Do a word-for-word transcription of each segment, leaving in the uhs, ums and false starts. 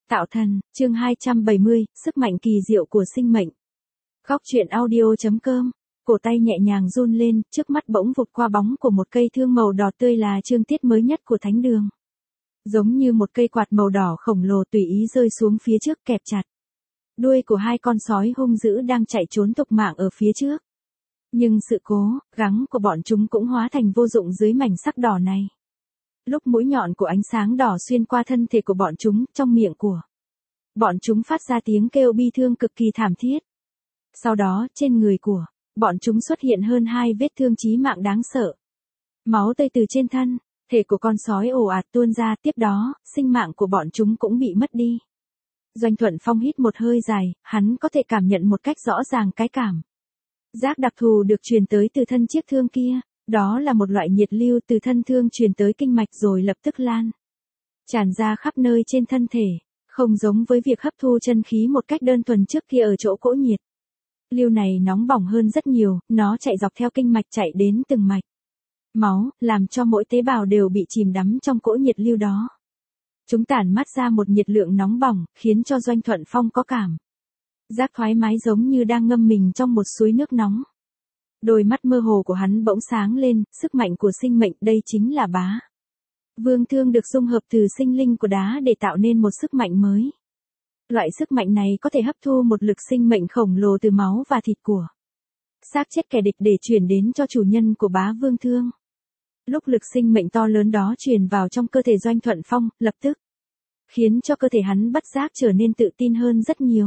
Tạo thần, chương hai trăm bảy mươi, sức mạnh kỳ diệu của sinh mệnh. Góc truyện audio.com. Cổ tay nhẹ nhàng run lên, trước mắt bỗng vụt qua bóng của một cây thương màu đỏ tươi là chương tiết mới nhất của thánh đường. Giống như một cây quạt màu đỏ khổng lồ tùy ý rơi xuống phía trước kẹp chặt. Đuôi của hai con sói hung dữ đang chạy trốn tục mạng ở phía trước. Nhưng sự cố, gắng của bọn chúng cũng hóa thành vô dụng dưới mảnh sắc đỏ này. Lúc mũi nhọn của ánh sáng đỏ xuyên qua thân thể của bọn chúng, trong miệng của bọn chúng phát ra tiếng kêu bi thương cực kỳ thảm thiết. Sau đó, trên người của bọn chúng xuất hiện hơn hai vết thương chí mạng đáng sợ. Máu tươi từ trên thân thể của con sói ồ ạt tuôn ra, tiếp đó, sinh mạng của bọn chúng cũng bị mất đi. Doanh Thuận Phong hít một hơi dài, hắn có thể cảm nhận một cách rõ ràng cái cảm giác đặc thù được truyền tới từ thân chiếc thương kia. Đó là một loại nhiệt lưu từ thân thương truyền tới kinh mạch rồi lập tức lan tràn ra khắp nơi trên thân thể, không giống với việc hấp thu chân khí một cách đơn thuần trước kia ở chỗ cỗ nhiệt. Lưu này nóng bỏng hơn rất nhiều, nó chạy dọc theo kinh mạch chạy đến từng mạch máu, làm cho mỗi tế bào đều bị chìm đắm trong cỗ nhiệt lưu đó. Chúng tản mát ra một nhiệt lượng nóng bỏng, khiến cho Doanh Thuận Phong có cảm giác thoải mái giống như đang ngâm mình trong một suối nước nóng. Đôi mắt mơ hồ của hắn bỗng sáng lên, sức mạnh của sinh mệnh, đây chính là bá vương thương được dung hợp từ sinh linh của đá để tạo nên một sức mạnh mới. Loại sức mạnh này có thể hấp thu một lực sinh mệnh khổng lồ từ máu và thịt của xác chết kẻ địch để chuyển đến cho chủ nhân của bá vương thương. Lúc lực sinh mệnh to lớn đó truyền vào trong cơ thể Doanh Thuận Phong, lập tức khiến cho cơ thể hắn bất giác trở nên tự tin hơn rất nhiều.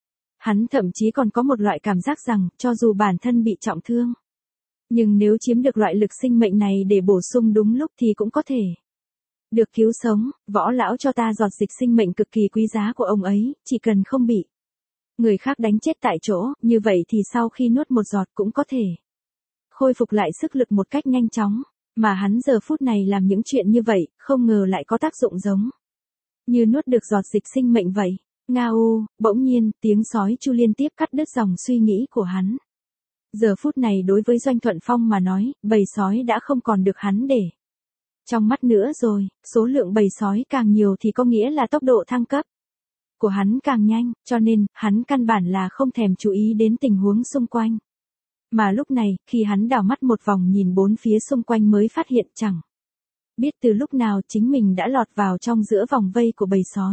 Hắn thậm chí còn có một loại cảm giác rằng, cho dù bản thân bị trọng thương, nhưng nếu chiếm được loại lực sinh mệnh này để bổ sung đúng lúc thì cũng có thể được cứu sống. Võ lão cho ta giọt dịch sinh mệnh cực kỳ quý giá của ông ấy, chỉ cần không bị người khác đánh chết tại chỗ, như vậy thì sau khi nuốt một giọt cũng có thể khôi phục lại sức lực một cách nhanh chóng. Mà hắn giờ phút này làm những chuyện như vậy, không ngờ lại có tác dụng giống như nuốt được giọt dịch sinh mệnh vậy. Ngao, bỗng nhiên, tiếng sói chu liên tiếp cắt đứt dòng suy nghĩ của hắn. Giờ phút này đối với Doanh Thuận Phong mà nói, bầy sói đã không còn được hắn để trong mắt nữa rồi, số lượng bầy sói càng nhiều thì có nghĩa là tốc độ thăng cấp của hắn càng nhanh, cho nên, hắn căn bản là không thèm chú ý đến tình huống xung quanh. Mà lúc này, khi hắn đảo mắt một vòng nhìn bốn phía xung quanh mới phát hiện chẳng biết từ lúc nào chính mình đã lọt vào trong giữa vòng vây của bầy sói.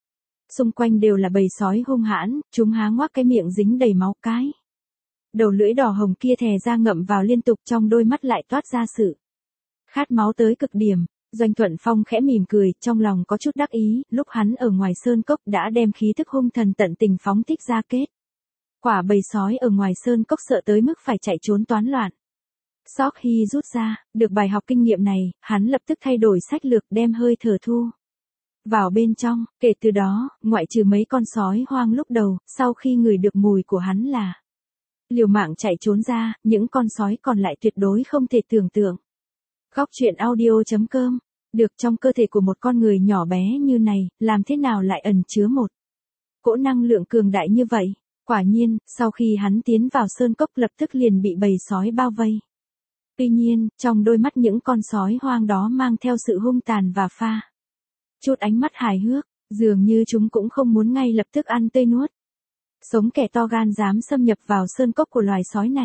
Xung quanh đều là bầy sói hung hãn, chúng há ngoác cái miệng dính đầy máu cái. Đầu lưỡi đỏ hồng kia thè ra ngậm vào liên tục, trong đôi mắt lại toát ra sự khát máu tới cực điểm. Doanh Thuận Phong khẽ mỉm cười, trong lòng có chút đắc ý, lúc hắn ở ngoài sơn cốc đã đem khí thức hung thần tận tình phóng thích ra, kết quả bầy sói ở ngoài sơn cốc sợ tới mức phải chạy trốn toán loạn. Sau khi rút ra được bài học kinh nghiệm này, hắn lập tức thay đổi sách lược, đem hơi thở thu vào bên trong. Kể từ đó, ngoại trừ mấy con sói hoang lúc đầu, sau khi ngửi được mùi của hắn là liều mạng chạy trốn ra, những con sói còn lại tuyệt đối không thể tưởng tượng. Góc truyện audio.com. Được trong cơ thể của một con người nhỏ bé như này, làm thế nào lại ẩn chứa một cỗ năng lượng cường đại như vậy? Quả nhiên, sau khi hắn tiến vào sơn cốc lập tức liền bị bầy sói bao vây. Tuy nhiên, trong đôi mắt những con sói hoang đó mang theo sự hung tàn và pha chút ánh mắt hài hước, dường như chúng cũng không muốn ngay lập tức ăn tươi nuốt sống kẻ to gan dám xâm nhập vào sơn cốc của loài sói này.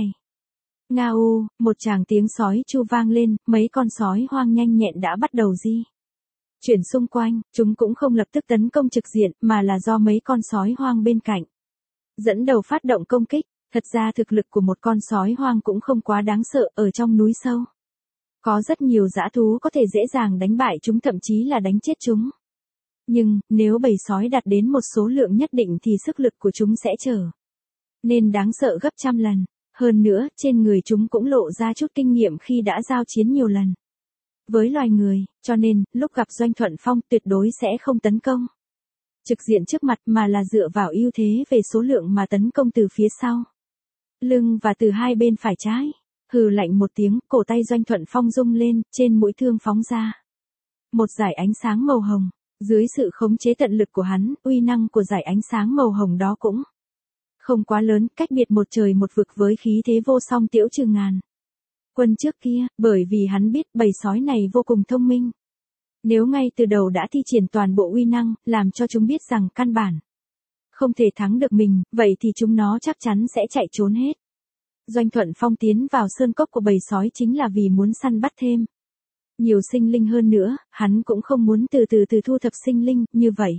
Ngao, một tràng tiếng sói chu vang lên, mấy con sói hoang nhanh nhẹn đã bắt đầu di chuyển xung quanh, chúng cũng không lập tức tấn công trực diện, mà là do mấy con sói hoang bên cạnh dẫn đầu phát động công kích. Thật ra thực lực của một con sói hoang cũng không quá đáng sợ, ở trong núi sâu có rất nhiều dã thú có thể dễ dàng đánh bại chúng, thậm chí là đánh chết chúng. Nhưng, nếu bầy sói đạt đến một số lượng nhất định thì sức lực của chúng sẽ trở nên đáng sợ gấp trăm lần. Hơn nữa, trên người chúng cũng lộ ra chút kinh nghiệm khi đã giao chiến nhiều lần với loài người, cho nên, lúc gặp Doanh Thuận Phong tuyệt đối sẽ không tấn công trực diện trước mặt, mà là dựa vào ưu thế về số lượng mà tấn công từ phía sau, lưng và từ hai bên phải trái. Hừ lạnh một tiếng, cổ tay Doanh Thuận Phong rung lên, trên mũi thương phóng ra một dải ánh sáng màu hồng. Dưới sự khống chế tận lực của hắn, uy năng của dải ánh sáng màu hồng đó cũng không quá lớn, cách biệt một trời một vực với khí thế vô song Tiễu Trừ Ngàn quân trước kia, bởi vì hắn biết bầy sói này vô cùng thông minh. Nếu ngay từ đầu đã thi triển toàn bộ uy năng, làm cho chúng biết rằng căn bản không thể thắng được mình, vậy thì chúng nó chắc chắn sẽ chạy trốn hết. Doanh Thuận Phong tiến vào sơn cốc của bầy sói chính là vì muốn săn bắt thêm nhiều sinh linh hơn nữa, hắn cũng không muốn từ từ từ thu thập sinh linh, như vậy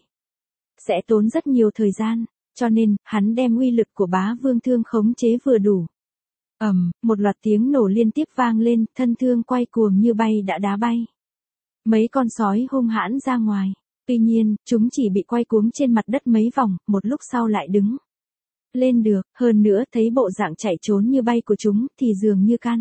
sẽ tốn rất nhiều thời gian, cho nên, hắn đem uy lực của bá vương thương khống chế vừa đủ. Ầm, một loạt tiếng nổ liên tiếp vang lên, thân thương quay cuồng như bay đã đá bay mấy con sói hung hãn ra ngoài. Tuy nhiên, chúng chỉ bị quay cuống trên mặt đất mấy vòng, một lúc sau lại đứng lên được, hơn nữa thấy bộ dạng chạy trốn như bay của chúng thì dường như căn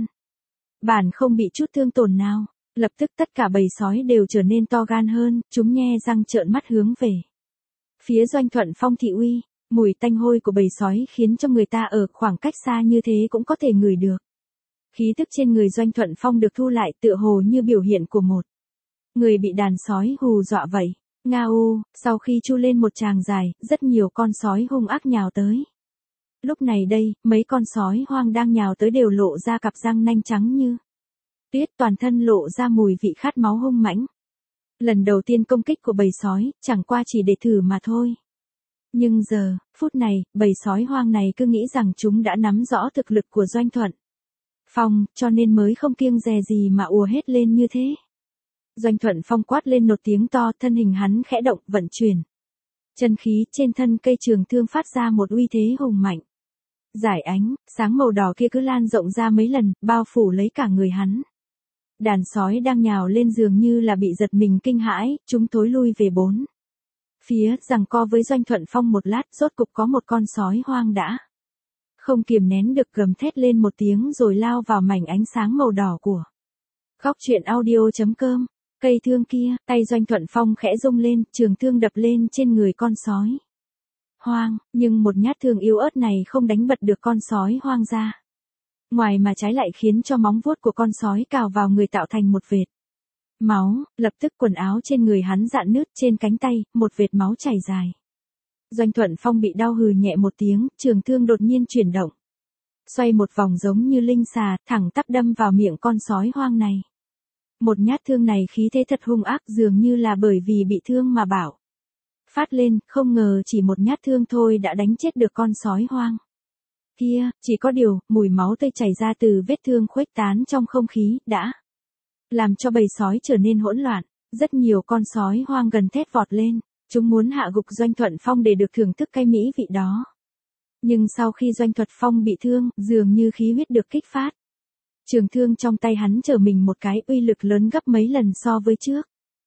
bản không bị chút thương tổn nào. Lập tức tất cả bầy sói đều trở nên to gan hơn, chúng nhe răng trợn mắt hướng về phía Doanh Thuận Phong thị uy. Mùi tanh hôi của bầy sói khiến cho người ta ở khoảng cách xa như thế cũng có thể ngửi được. Khí tức trên người Doanh Thuận Phong được thu lại tựa hồ như biểu hiện của một người bị đàn sói hù dọa vậy. Ngao, sau khi chu lên một tràng dài, rất nhiều con sói hung ác nhào tới. Lúc này đây, mấy con sói hoang đang nhào tới đều lộ ra cặp răng nanh trắng như tuyết, toàn thân lộ ra mùi vị khát máu hung mãnh. Lần đầu tiên công kích của bầy sói, chẳng qua chỉ để thử mà thôi. Nhưng giờ, phút này, bầy sói hoang này cứ nghĩ rằng chúng đã nắm rõ thực lực của Doanh Thuận Phong, cho nên mới không kiêng dè gì mà ùa hết lên như thế. Doanh Thuận Phong quát lên một tiếng to, thân hình hắn khẽ động, vận chuyển chân khí trên thân cây trường thương phát ra một uy thế hùng mạnh. Giải ánh, sáng màu đỏ kia cứ lan rộng ra mấy lần, bao phủ lấy cả người hắn. Đàn sói đang nhào lên dường như là bị giật mình kinh hãi, chúng thối lui về bốn phía, giằng co với Doanh Thuận Phong một lát, rốt cục có một con sói hoang đã không kiềm nén được gầm thét lên một tiếng rồi lao vào mảnh ánh sáng màu đỏ của Góc Truyện Audio.com. Cây thương kia, tay Doanh Thuận Phong khẽ rung lên, trường thương đập lên trên người con sói hoang, nhưng một nhát thương yếu ớt này không đánh bật được con sói hoang ra. Ngoài mà trái lại khiến cho móng vuốt của con sói cào vào người tạo thành một vệt máu, lập tức quần áo trên người hắn rạn nứt, trên cánh tay, một vệt máu chảy dài. Doanh Thuận Phong bị đau hừ nhẹ một tiếng, trường thương đột nhiên chuyển động. Xoay một vòng giống như linh xà, thẳng tắp đâm vào miệng con sói hoang này. Một nhát thương này khí thế thật hung ác, dường như là bởi vì bị thương mà bảo phát lên, không ngờ chỉ một nhát thương thôi đã đánh chết được con sói hoang kia. Chỉ có điều, mùi máu tươi chảy ra từ vết thương khuếch tán trong không khí, đã làm cho bầy sói trở nên hỗn loạn. Rất nhiều con sói hoang gần thét vọt lên, chúng muốn hạ gục Doanh Thuận Phong để được thưởng thức cái mỹ vị đó. Nhưng sau khi Doanh Thuận Phong bị thương, dường như khí huyết được kích phát. Trường thương trong tay hắn trở mình một cái, uy lực lớn gấp mấy lần so với trước.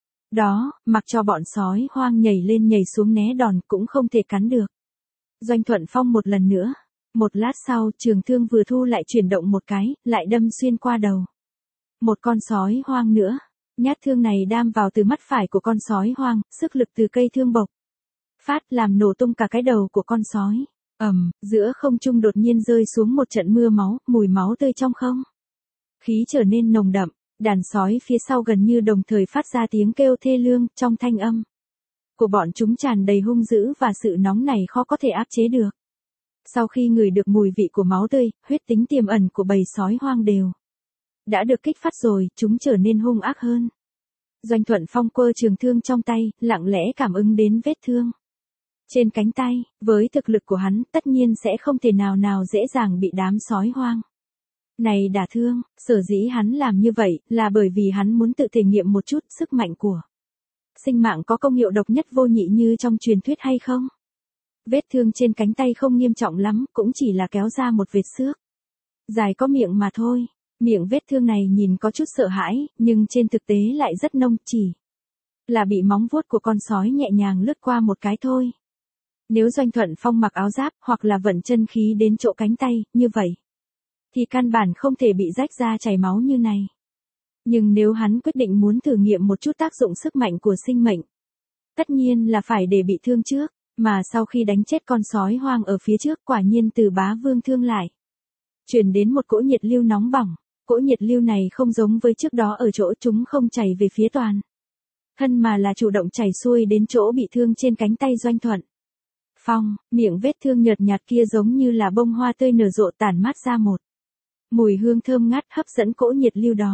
Đó, mặc cho bọn sói hoang nhảy lên nhảy xuống né đòn cũng không thể cắn được Doanh Thuận Phong một lần nữa. Một lát sau, trường thương vừa thu lại chuyển động một cái, lại đâm xuyên qua đầu một con sói hoang nữa. Nhát thương này đam vào từ mắt phải của con sói hoang, sức lực từ cây thương bộc phát làm nổ tung cả cái đầu của con sói. Ầm, giữa không trung đột nhiên rơi xuống một trận mưa máu, mùi máu tươi trong không khí trở nên nồng đậm. Đàn sói phía sau gần như đồng thời phát ra tiếng kêu thê lương, trong thanh âm của bọn chúng tràn đầy hung dữ và sự nóng này khó có thể áp chế được. Sau khi ngửi được mùi vị của máu tươi, huyết tính tiềm ẩn của bầy sói hoang đều đã được kích phát rồi, chúng trở nên hung ác hơn. Doanh Thuận Phong quơ trường thương trong tay, lặng lẽ cảm ứng đến vết thương trên cánh tay. Với thực lực của hắn, tất nhiên sẽ không thể nào nào dễ dàng bị đám sói hoang này đả thương. Sở dĩ hắn làm như vậy, là bởi vì hắn muốn tự thể nghiệm một chút sức mạnh của sinh mạng có công hiệu độc nhất vô nhị như trong truyền thuyết hay không. Vết thương trên cánh tay không nghiêm trọng lắm, cũng chỉ là kéo ra một vệt xước dài có miệng mà thôi. Miệng vết thương này nhìn có chút sợ hãi, nhưng trên thực tế lại rất nông, chỉ là bị móng vuốt của con sói nhẹ nhàng lướt qua một cái thôi. Nếu Doanh Thuận Phong mặc áo giáp, hoặc là vận chân khí đến chỗ cánh tay, như vậy thì căn bản không thể bị rách ra chảy máu như này. Nhưng nếu hắn quyết định muốn thử nghiệm một chút tác dụng sức mạnh của sinh mệnh, tất nhiên là phải để bị thương trước, mà sau khi đánh chết con sói hoang ở phía trước, quả nhiên từ bá vương thương lại truyền đến một cỗ nhiệt lưu nóng bỏng. Cỗ nhiệt lưu này không giống với trước đó ở chỗ chúng không chảy về phía toàn thân mà là chủ động chảy xuôi đến chỗ bị thương trên cánh tay Doanh Thuận Phong. Miệng vết thương nhợt nhạt kia giống như là bông hoa tươi nở rộ, tản mát ra một mùi hương thơm ngát hấp dẫn cỗ nhiệt lưu đó.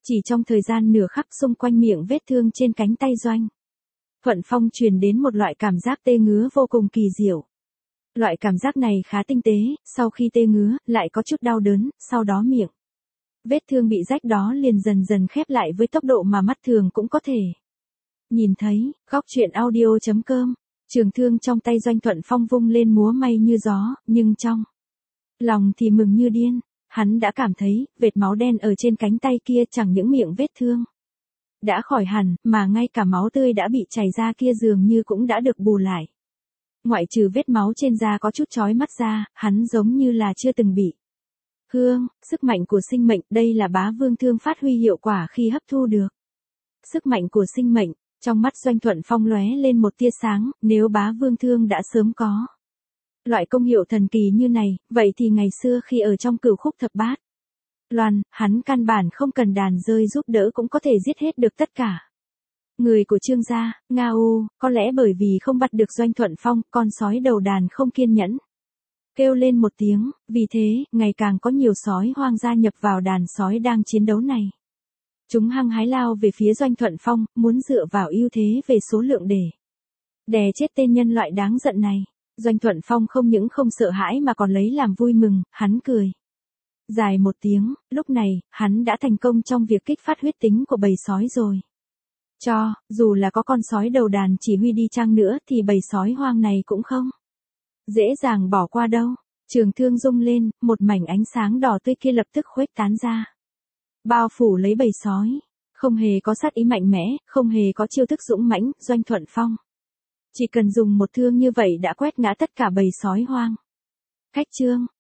Chỉ trong thời gian nửa khắc xung quanh miệng vết thương trên cánh tay Doanh Thuận Phong truyền đến một loại cảm giác tê ngứa vô cùng kỳ diệu. Loại cảm giác này khá tinh tế, sau khi tê ngứa, lại có chút đau đớn, sau đó miệng vết thương bị rách đó liền dần dần khép lại với tốc độ mà mắt thường cũng có thể nhìn thấy. Góc truyện audio chấm com. Trường thương trong tay Doanh Thuận Phong vung lên múa may như gió, nhưng trong lòng thì mừng như điên. Hắn đã cảm thấy, vệt máu đen ở trên cánh tay kia chẳng những miệng vết thương đã khỏi hẳn, mà ngay cả máu tươi đã bị chảy ra kia dường như cũng đã được bù lại. Ngoại trừ vết máu trên da có chút chói mắt ra, hắn giống như là chưa từng bị hương. Sức mạnh của sinh mệnh, đây là bá vương thương phát huy hiệu quả khi hấp thu được sức mạnh của sinh mệnh. Trong mắt Doanh Thuận Phong lóe lên một tia sáng, nếu bá vương thương đã sớm có loại công hiệu thần kỳ như này, vậy thì ngày xưa khi ở trong Cửu Khúc Thập Bát Loan, hắn căn bản không cần đàn rơi giúp đỡ cũng có thể giết hết được tất cả người của Trương gia. Nga ô, có lẽ bởi vì không bắt được Doanh Thuận Phong, con sói đầu đàn không kiên nhẫn kêu lên một tiếng, vì thế, ngày càng có nhiều sói hoang gia nhập vào đàn sói đang chiến đấu này. Chúng hăng hái lao về phía Doanh Thuận Phong, muốn dựa vào ưu thế về số lượng để đè chết tên nhân loại đáng giận này. Doanh Thuận Phong không những không sợ hãi mà còn lấy làm vui mừng, hắn cười dài một tiếng, lúc này, hắn đã thành công trong việc kích phát huyết tính của bầy sói rồi. Cho, dù là có con sói đầu đàn chỉ huy đi chăng nữa thì bầy sói hoang này cũng không dễ dàng bỏ qua đâu. Trường thương rung lên, một mảnh ánh sáng đỏ tươi kia lập tức khuếch tán ra, bao phủ lấy bầy sói. Không hề có sát ý mạnh mẽ, không hề có chiêu thức dũng mãnh, Doanh Thuận Phong chỉ cần dùng một thương như vậy đã quét ngã tất cả bầy sói hoang. Cách chương